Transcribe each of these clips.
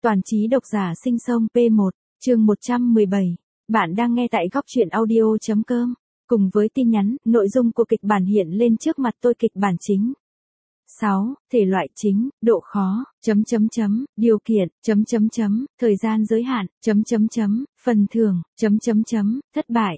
Toàn trí độc giả sinh sông P1, chương 117. Bạn đang nghe tại góc truyện audio.com. Cùng với tin nhắn, nội dung của kịch bản hiện lên trước mặt tôi. Kịch bản chính. 6. Thể loại chính, độ khó, điều kiện, thời gian giới hạn, phần thưởng, thất bại,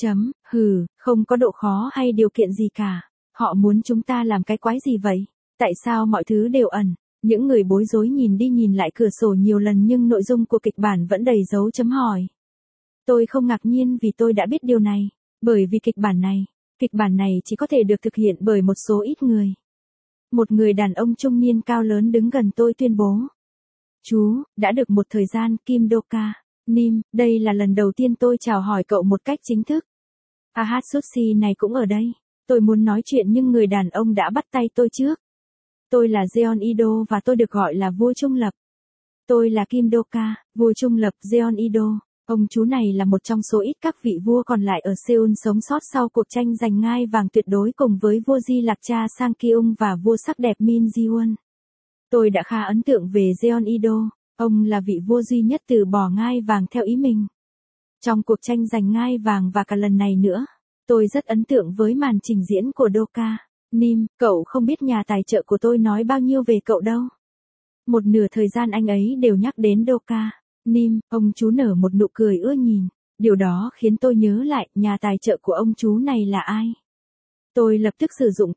không có độ khó hay điều kiện gì cả. Họ muốn chúng ta làm cái quái gì vậy? Tại sao mọi thứ đều ẩn? Những người bối rối nhìn đi nhìn lại cửa sổ nhiều lần nhưng nội dung của kịch bản vẫn đầy dấu chấm hỏi. Tôi không ngạc nhiên vì tôi đã biết điều này, bởi vì kịch bản này chỉ có thể được thực hiện bởi một số ít người. Một người đàn ông trung niên cao lớn đứng gần tôi tuyên bố. Chú, đã được một thời gian, Kim Doka, Nim, đây là lần đầu tiên tôi chào hỏi cậu một cách chính thức. Ahatsushi này cũng ở đây. Tôi muốn nói chuyện nhưng người đàn ông đã bắt tay tôi trước. Tôi là Jeon Ido và tôi được gọi là vua trung lập. Tôi là Kim Doka, vua trung lập Jeon Ido. Ông chú này là một trong số ít các vị vua còn lại ở Seoul sống sót sau cuộc tranh giành ngai vàng tuyệt đối cùng với vua Di Lạc Cha Sang Kyung và vua sắc đẹp Min Ji-won. Tôi đã khá ấn tượng về Jeon Ido, ông là vị vua duy nhất từ bỏ ngai vàng theo ý mình. Trong cuộc tranh giành ngai vàng và cả lần này nữa, tôi rất ấn tượng với màn trình diễn của Doka. Nim, cậu không biết nhà tài trợ của tôi nói bao nhiêu về cậu đâu. Một nửa thời gian anh ấy đều nhắc đến Doka. Nim, ông chú nở một nụ cười ưa nhìn. Điều đó khiến tôi nhớ lại nhà tài trợ của ông chú này là ai. Tôi lập tức sử dụng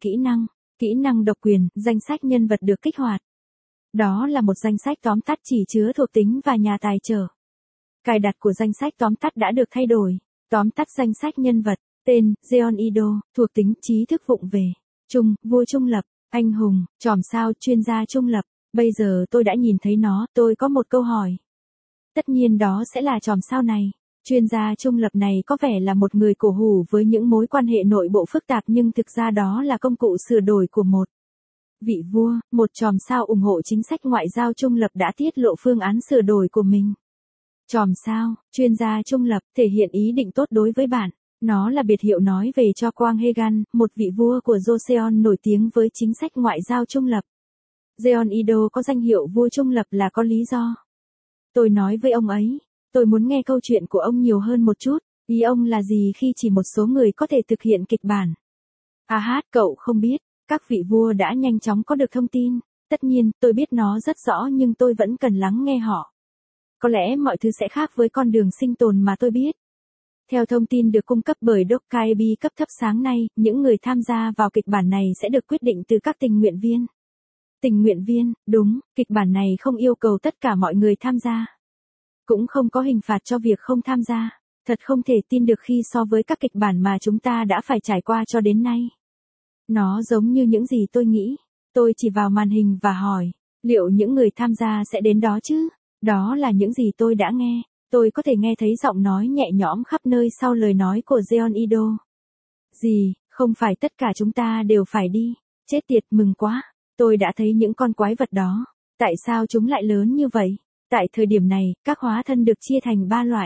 kỹ năng độc quyền, danh sách nhân vật được kích hoạt. Đó là một danh sách tóm tắt chỉ chứa thuộc tính và nhà tài trợ. Cài đặt của danh sách tóm tắt đã được thay đổi. Tóm tắt danh sách nhân vật, tên, Jeon Ido, thuộc tính, trí thức vụng về. Vua trung lập, anh hùng, chòm sao, chuyên gia trung lập. Bây giờ tôi đã nhìn thấy nó, tôi có một câu hỏi. Tất nhiên đó sẽ là chòm sao này. Chuyên gia trung lập này có vẻ là một người cổ hủ với những mối quan hệ nội bộ phức tạp nhưng thực ra đó là công cụ sửa đổi của một vị vua. Một chòm sao ủng hộ chính sách ngoại giao trung lập đã tiết lộ phương án sửa đổi của mình. Chòm sao, chuyên gia trung lập, thể hiện ý định tốt đối với bạn. Nó là biệt hiệu nói về cho Kwang Hae-gan, một vị vua của Joseon nổi tiếng với chính sách ngoại giao trung lập. Jeon Ido có danh hiệu vua trung lập là có lý do. Tôi nói với ông ấy, tôi muốn nghe câu chuyện của ông nhiều hơn một chút, ý ông là gì khi chỉ một số người có thể thực hiện kịch bản. Cậu không biết, các vị vua đã nhanh chóng có được thông tin, tất nhiên tôi biết nó rất rõ nhưng tôi vẫn cần lắng nghe họ. Có lẽ mọi thứ sẽ khác với con đường sinh tồn mà tôi biết. Theo thông tin được cung cấp bởi Dokkaebi cấp thấp sáng nay, những người tham gia vào kịch bản này sẽ được quyết định từ các tình nguyện viên. Tình nguyện viên, đúng, kịch bản này không yêu cầu tất cả mọi người tham gia. Cũng không có hình phạt cho việc không tham gia. Thật không thể tin được khi so với các kịch bản mà chúng ta đã phải trải qua cho đến nay. Nó giống như những gì tôi nghĩ. Tôi chỉ vào màn hình và hỏi, liệu những người tham gia sẽ đến đó chứ? Đó là những gì tôi đã nghe. Tôi có thể nghe thấy giọng nói nhẹ nhõm khắp nơi sau lời nói của Jeon Ido. Gì, không phải tất cả chúng ta đều phải đi. Chết tiệt, mừng quá. Tôi đã thấy những con quái vật đó. Tại sao chúng lại lớn như vậy? Tại thời điểm này, các hóa thân được chia thành 3 loại.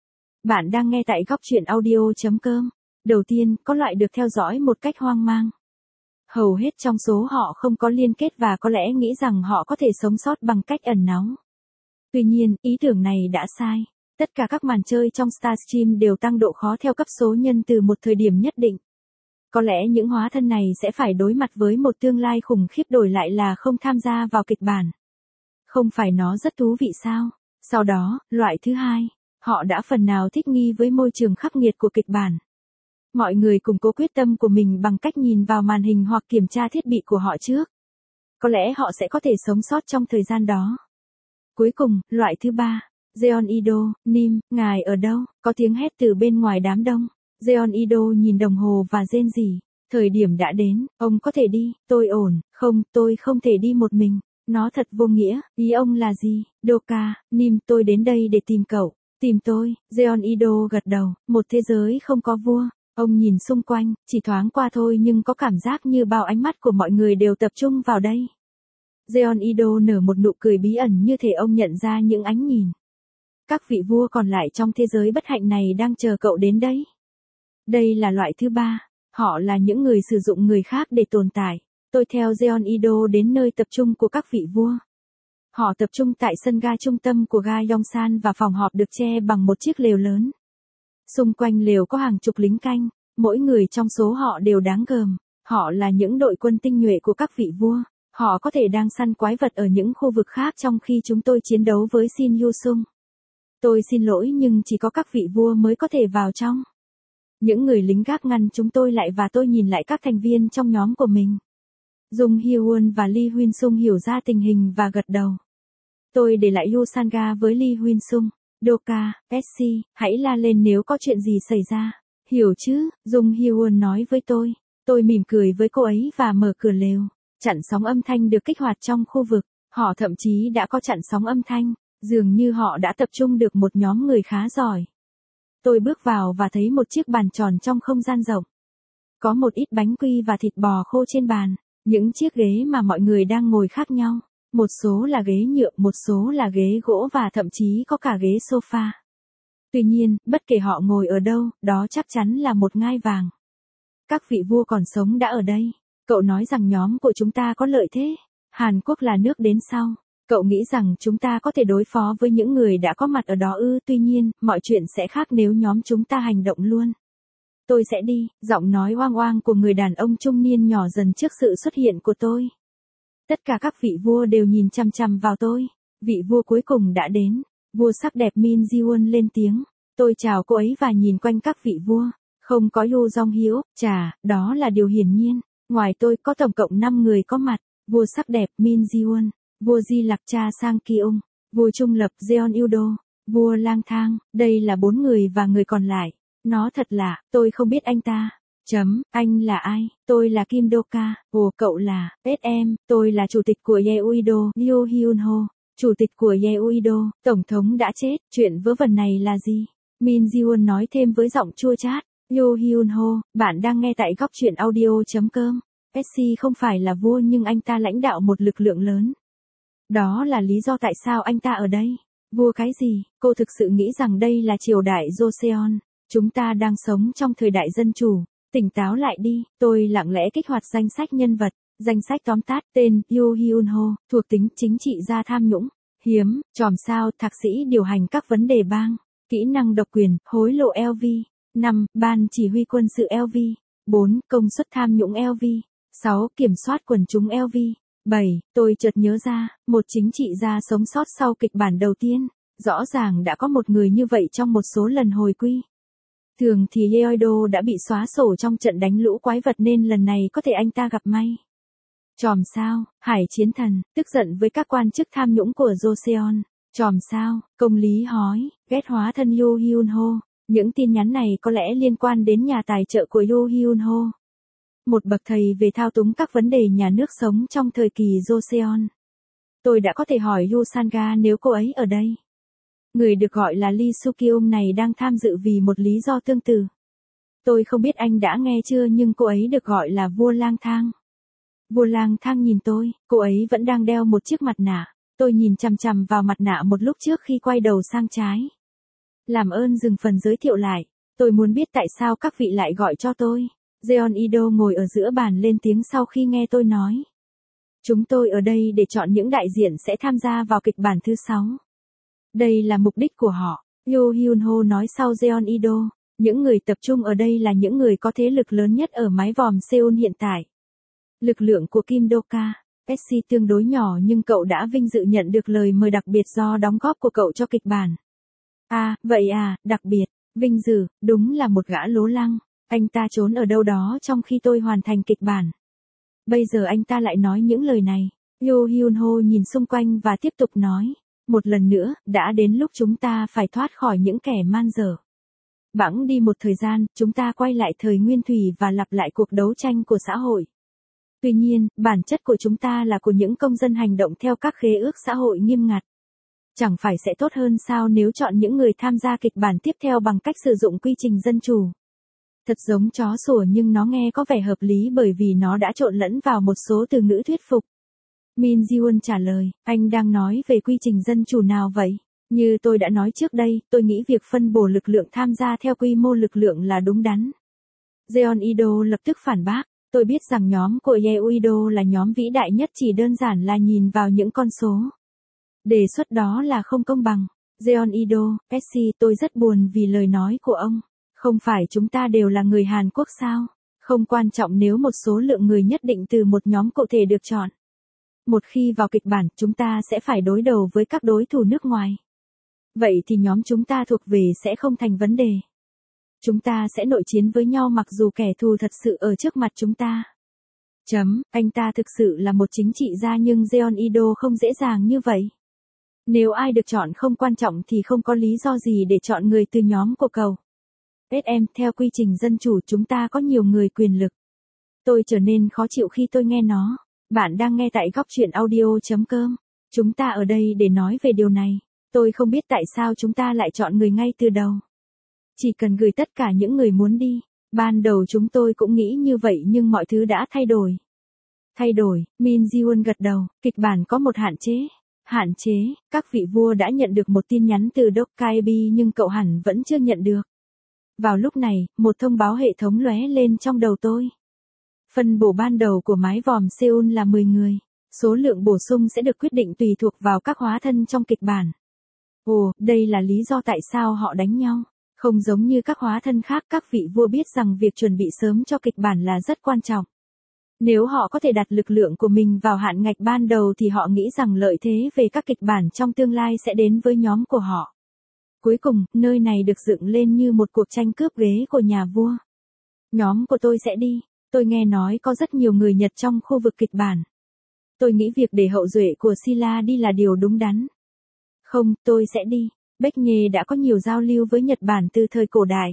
Bạn đang nghe tại góc truyện audio.com. Đầu tiên, có loại được theo dõi một cách hoang mang. Hầu hết trong số họ không có liên kết và có lẽ nghĩ rằng họ có thể sống sót bằng cách ẩn náu. Tuy nhiên, ý tưởng này đã sai. Tất cả các màn chơi trong Starstream đều tăng độ khó theo cấp số nhân từ một thời điểm nhất định. Có lẽ những hóa thân này sẽ phải đối mặt với một tương lai khủng khiếp đổi lại là không tham gia vào kịch bản. Không phải nó rất thú vị sao? Sau đó, loại thứ hai, họ đã phần nào thích nghi với môi trường khắc nghiệt của kịch bản. Mọi người củng cố quyết tâm của mình bằng cách nhìn vào màn hình hoặc kiểm tra thiết bị của họ trước. Có lẽ họ sẽ có thể sống sót trong thời gian đó. Cuối cùng, loại thứ ba, Jeon Ido, Nim, ngài ở đâu? Có tiếng hét từ bên ngoài đám đông. Jeon Ido nhìn đồng hồ và rên rỉ. Thời điểm đã đến, ông có thể đi, tôi ổn, không, tôi không thể đi một mình. Nó thật vô nghĩa, ý ông là gì? Doka, Nim, tôi đến đây để tìm cậu. Tìm tôi, Jeon Ido gật đầu, một thế giới không có vua. Ông nhìn xung quanh, chỉ thoáng qua thôi nhưng có cảm giác như bao ánh mắt của mọi người đều tập trung vào đây. Jeon Ido nở một nụ cười bí ẩn như thể ông nhận ra những ánh nhìn. Các vị vua còn lại trong thế giới bất hạnh này đang chờ cậu đến đấy. Đây là loại thứ ba, họ là những người sử dụng người khác để tồn tại. Tôi theo Jeon Ido đến nơi tập trung của các vị vua. Họ tập trung tại sân ga trung tâm của ga Yongsan và phòng họp được che bằng một chiếc lều lớn. Xung quanh lều có hàng chục lính canh, mỗi người trong số họ đều đáng gờm. Họ là những đội quân tinh nhuệ của các vị vua. Họ có thể đang săn quái vật ở những khu vực khác trong khi chúng tôi chiến đấu với Shin Yu-sung. Tôi xin lỗi nhưng chỉ có các vị vua mới có thể vào trong. Những người lính gác ngăn chúng tôi lại và tôi nhìn lại các thành viên trong nhóm của mình. Jung Hye-won và Lee Hyun-sung hiểu ra tình hình và gật đầu. Tôi để lại Yu Sanga với Lee Hyun-sung. Doka, Betsy, hãy la lên nếu có chuyện gì xảy ra. Hiểu chứ, Jung Hye-won nói với tôi. Tôi mỉm cười với cô ấy và mở cửa lều. Chặn sóng âm thanh được kích hoạt trong khu vực. Họ thậm chí đã có chặn sóng âm thanh. Dường như họ đã tập trung được một nhóm người khá giỏi. Tôi bước vào và thấy một chiếc bàn tròn trong không gian rộng. Có một ít bánh quy và thịt bò khô trên bàn. Những chiếc ghế mà mọi người đang ngồi khác nhau. Một số là ghế nhựa, một số là ghế gỗ và thậm chí có cả ghế sofa. Tuy nhiên, bất kể họ ngồi ở đâu, đó chắc chắn là một ngai vàng. Các vị vua còn sống đã ở đây. Cậu nói rằng nhóm của chúng ta có lợi thế. Hàn Quốc là nước đến sau. Cậu nghĩ rằng chúng ta có thể đối phó với những người đã có mặt ở đó ư? Tuy nhiên, mọi chuyện sẽ khác nếu nhóm chúng ta hành động luôn. Tôi sẽ đi, giọng nói oang oang của người đàn ông trung niên nhỏ dần trước sự xuất hiện của tôi. Tất cả các vị vua đều nhìn chằm chằm vào tôi. Vị vua cuối cùng đã đến. Vua sắc đẹp Min Ji-won lên tiếng. Tôi chào cô ấy và nhìn quanh các vị vua. Không có Yu Jong-hyuk, chà, đó là điều hiển nhiên. Ngoài tôi có tổng cộng 5 người có mặt. Vua sắc đẹp Min Ji-won, vua Di Lặc Cha Sang Ki-ung, vua trung lập Jeon Il-do, vua lang thang, đây là 4 người và người còn lại. Nó thật lạ, tôi không biết anh ta. Anh là ai? Tôi là Kim Do-ka. Ồ, cậu là, em, tôi là chủ tịch của Yeouido, Yoo Hyun-ho, chủ tịch của Yeouido, tổng thống đã chết, chuyện vớ vẩn này là gì? Min Ji-won nói thêm với giọng chua chát. Yoo Hyun-ho, bạn đang nghe tại góc truyện audio.com. Betsy không phải là vua nhưng anh ta lãnh đạo một lực lượng lớn. Đó là lý do tại sao anh ta ở đây. Vua cái gì? Cô thực sự nghĩ rằng đây là triều đại Joseon. Chúng ta đang sống trong thời đại dân chủ. Tỉnh táo lại đi. Tôi lặng lẽ kích hoạt danh sách nhân vật. Danh sách tóm tắt tên Yoo Hyun-ho, thuộc tính chính trị gia tham nhũng, hiếm, chòm sao, thạc sĩ điều hành các vấn đề bang, kỹ năng độc quyền, hối lộ LV. 5. Ban chỉ huy quân sự LV. 4. Công suất tham nhũng LV. 6. Kiểm soát quần chúng LV. 7. Tôi chợt nhớ ra, một chính trị gia sống sót sau kịch bản đầu tiên. Rõ ràng đã có một người như vậy trong một số lần hồi quy. Thường thì Yeouido đã bị xóa sổ trong trận đánh lũ quái vật nên lần này có thể anh ta gặp may. Chòm sao, Hải Chiến Thần, tức giận với các quan chức tham nhũng của Joseon. Chòm sao, Công lý hói, ghét hóa thân Yoo Hyun-ho. Những tin nhắn này có lẽ liên quan đến nhà tài trợ của Yoo Hyun-ho. Một bậc thầy về thao túng các vấn đề nhà nước sống trong thời kỳ Joseon. Tôi đã có thể hỏi Yu Sanga nếu cô ấy ở đây. Người được gọi là Lee Suk-kyung này đang tham dự vì một lý do tương tự. Tôi không biết anh đã nghe chưa nhưng cô ấy được gọi là vua lang thang. Vua lang thang nhìn tôi, cô ấy vẫn đang đeo một chiếc mặt nạ. Tôi nhìn chằm chằm vào mặt nạ một lúc trước khi quay đầu sang trái. Làm ơn dừng phần giới thiệu lại. Tôi muốn biết tại sao các vị lại gọi cho tôi. Jeon Il-do ngồi ở giữa bàn lên tiếng sau khi nghe tôi nói. Chúng tôi ở đây để chọn những đại diện sẽ tham gia vào kịch bản thứ 6. Đây là mục đích của họ. Yoo Hyun-ho nói sau Jeon Il-do. Những người tập trung ở đây là những người có thế lực lớn nhất ở mái vòm Seoul hiện tại. Lực lượng của Kim Do-ka, Betsy tương đối nhỏ nhưng cậu đã vinh dự nhận được lời mời đặc biệt do đóng góp của cậu cho kịch bản. Vậy à, đặc biệt, vinh dự, đúng là một gã lố lăng. Anh ta trốn ở đâu đó trong khi tôi hoàn thành kịch bản. Bây giờ anh ta lại nói những lời này. Yoo Hyun-ho nhìn xung quanh và tiếp tục nói. Một lần nữa, đã đến lúc chúng ta phải thoát khỏi những kẻ man dợ. Bẵng đi một thời gian, chúng ta quay lại thời nguyên thủy và lặp lại cuộc đấu tranh của xã hội. Tuy nhiên, bản chất của chúng ta là của những công dân hành động theo các khế ước xã hội nghiêm ngặt. Chẳng phải sẽ tốt hơn sao nếu chọn những người tham gia kịch bản tiếp theo bằng cách sử dụng quy trình dân chủ. Thật giống chó sủa nhưng nó nghe có vẻ hợp lý bởi vì nó đã trộn lẫn vào một số từ ngữ thuyết phục. Min Ji-won trả lời, anh đang nói về quy trình dân chủ nào vậy? Như tôi đã nói trước đây, tôi nghĩ việc phân bổ lực lượng tham gia theo quy mô lực lượng là đúng đắn. Jeon Il-do lập tức phản bác, tôi biết rằng nhóm của Yeouido là nhóm vĩ đại nhất chỉ đơn giản là nhìn vào những con số. Đề xuất đó là không công bằng. Jeonido, Pepsi, tôi rất buồn vì lời nói của ông. Không phải chúng ta đều là người Hàn Quốc sao? Không quan trọng nếu một số lượng người nhất định từ một nhóm cụ thể được chọn. Một khi vào kịch bản, chúng ta sẽ phải đối đầu với các đối thủ nước ngoài. Vậy thì nhóm chúng ta thuộc về sẽ không thành vấn đề. Chúng ta sẽ nội chiến với nhau mặc dù kẻ thù thật sự ở trước mặt chúng ta. Anh ta thực sự là một chính trị gia nhưng Jeonido không dễ dàng như vậy. Nếu ai được chọn không quan trọng thì không có lý do gì để chọn người từ nhóm của cậu. SM, theo quy trình dân chủ chúng ta có nhiều người quyền lực. Tôi trở nên khó chịu khi tôi nghe nó. Bạn đang nghe tại góc chuyện audio.com. Chúng ta ở đây để nói về điều này. Tôi không biết tại sao chúng ta lại chọn người ngay từ đầu. Chỉ cần gửi tất cả những người muốn đi. Ban đầu chúng tôi cũng nghĩ như vậy nhưng mọi thứ đã thay đổi. Thay đổi, Min Ji-won gật đầu, kịch bản có một hạn chế. Hạn chế, các vị vua đã nhận được một tin nhắn từ Dokkaebi nhưng cậu hẳn vẫn chưa nhận được. Vào lúc này, một thông báo hệ thống lóe lên trong đầu tôi. Phân bổ ban đầu của mái vòm Seoul là 10 người. Số lượng bổ sung sẽ được quyết định tùy thuộc vào các hóa thân trong kịch bản. Ồ, đây là lý do tại sao họ đánh nhau. Không giống như các hóa thân khác, các vị vua biết rằng việc chuẩn bị sớm cho kịch bản là rất quan trọng. Nếu họ có thể đặt lực lượng của mình vào hạn ngạch ban đầu thì họ nghĩ rằng lợi thế về các kịch bản trong tương lai sẽ đến với nhóm của họ. Cuối cùng, nơi này được dựng lên như một cuộc tranh cướp ghế của nhà vua. Nhóm của tôi sẽ đi. Tôi nghe nói có rất nhiều người Nhật trong khu vực kịch bản. Tôi nghĩ việc để hậu duệ của Silla đi là điều đúng đắn. Không, tôi sẽ đi. Baek Nhê đã có nhiều giao lưu với Nhật Bản từ thời cổ đại.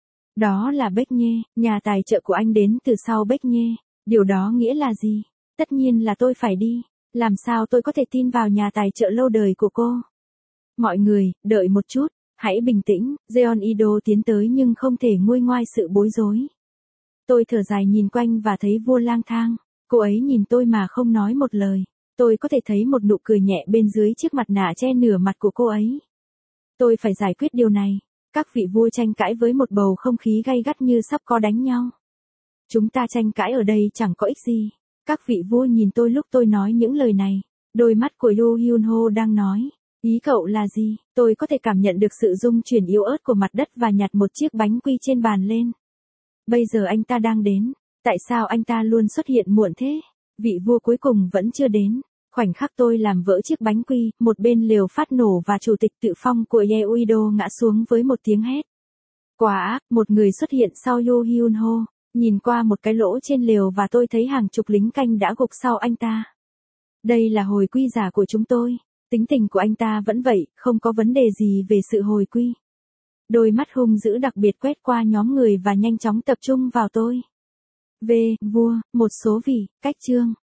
Đó là Baek Nhê, nhà tài trợ của anh đến từ sau Baek Nhê. Điều đó nghĩa là gì? Tất nhiên là tôi phải đi. Làm sao tôi có thể tin vào nhà tài trợ lâu đời của cô? Mọi người, đợi một chút, hãy bình tĩnh. Jeonido tiến tới nhưng không thể nguôi ngoai sự bối rối. Tôi thở dài nhìn quanh và thấy vua lang thang. Cô ấy nhìn tôi mà không nói một lời. Tôi có thể thấy một nụ cười nhẹ bên dưới chiếc mặt nạ che nửa mặt của cô ấy. Tôi phải giải quyết điều này. Các vị vua tranh cãi với một bầu không khí gay gắt như sắp có đánh nhau. Chúng ta tranh cãi ở đây chẳng có ích gì. Các vị vua nhìn tôi lúc tôi nói những lời này. Đôi mắt của Yoo Hyun Ho đang nói. Ý cậu là gì? Tôi có thể cảm nhận được sự rung chuyển yếu ớt của mặt đất và nhặt một chiếc bánh quy trên bàn lên. Bây giờ anh ta đang đến. Tại sao anh ta luôn xuất hiện muộn thế? Vị vua cuối cùng vẫn chưa đến. Khoảnh khắc tôi làm vỡ chiếc bánh quy, một bên lều phát nổ và chủ tịch tự phong của Yeouido ngã xuống với một tiếng hét. Quá ác, một người xuất hiện sau Yoo Hyun Ho, nhìn qua một cái lỗ trên lều và tôi thấy hàng chục lính canh đã gục sau anh ta. Đây là hồi quy giả của chúng tôi. Tính tình của anh ta vẫn vậy, không có vấn đề gì về sự hồi quy. Đôi mắt hung dữ đặc biệt quét qua nhóm người và nhanh chóng tập trung vào tôi. Vua, một số vị, cách chương.